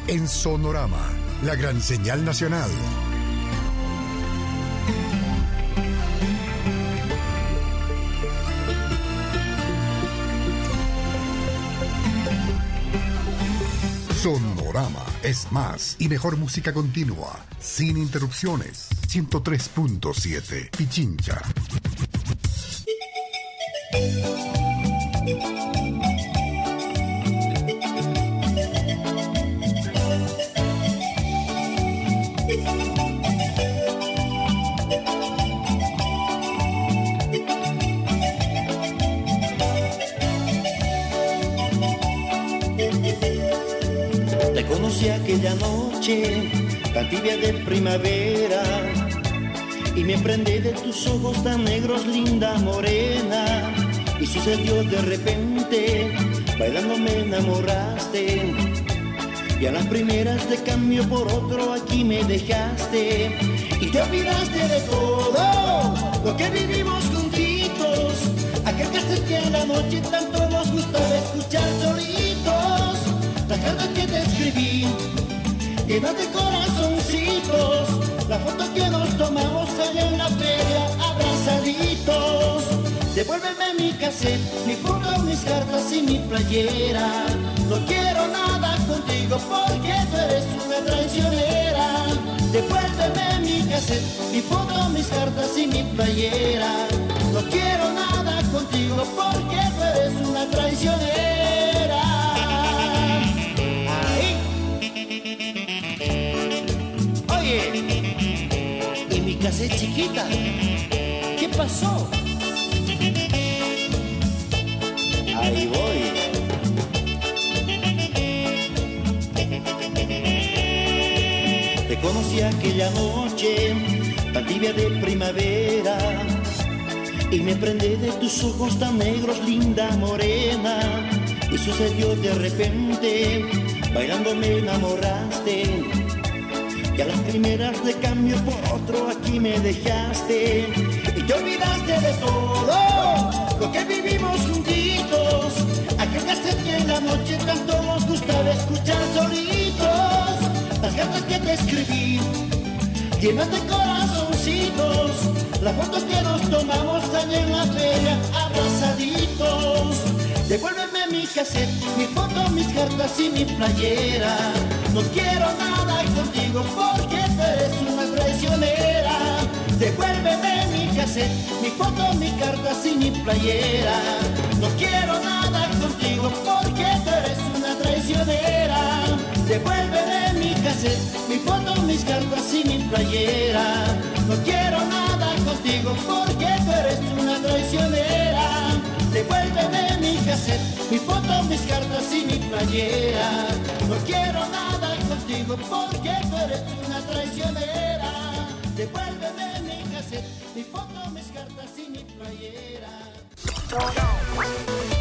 en Sonorama, la gran señal nacional. Sonorama es más y mejor música continua, sin interrupciones. 103.7 Pichincha. Te conocí aquella noche tan tibia de primavera y me prendé de tus ojos tan negros, linda morena. Y sucedió de repente, bailando me enamoraste, y a las primeras de cambio por otro aquí me dejaste. Y te olvidaste de todo lo que vivimos juntitos, aquel cassette que en la noche tanto nos gustaba escuchar solitos, las cartas que te escribí llenas de corazoncitos, la foto que nos tomamos allá en la feria abrazaditos. Devuélveme mi cassette, mi foto, mis cartas y mi playera. No quiero nada contigo porque tú eres una traicionera. Devuélveme mi cassette, mi foto, mis cartas y mi playera. No quiero nada contigo porque tú eres una traicionera. Ahí. Oye, ¿y mi cassette chiquita? ¿Qué pasó? Ahí voy. Te conocí aquella noche tan tibia de primavera y me prendé de tus ojos tan negros, linda morena. Y sucedió de repente, bailando me enamoraste, y a las primeras de cambio por otro aquí me dejaste. Y te olvidaste de todo lo que vivimos juntitos, aquel cassette que en la noche tanto nos gustaba escuchar solitos, las cartas que te escribí llenas de corazoncitos, la foto que nos tomamos allá en la feria abrazaditos. Devuélveme mi cassette, mi foto, mis cartas y mi playera. No quiero nada contigo porque tú eres una traicionera. Devuélveme mi cassette, mi foto, mis cartas y mi playera. No quiero nada contigo porque tú eres una traicionera. Devuélveme mi cassette, mi foto, mis cartas y mi playera. No quiero nada contigo porque tú eres una traicionera. Devuélveme mi cassette, mi foto, mis cartas y mi playera. No quiero nada contigo porque tú eres una traicionera. Devuélveme mi cassette, mi foto, mis cartas y mi playera.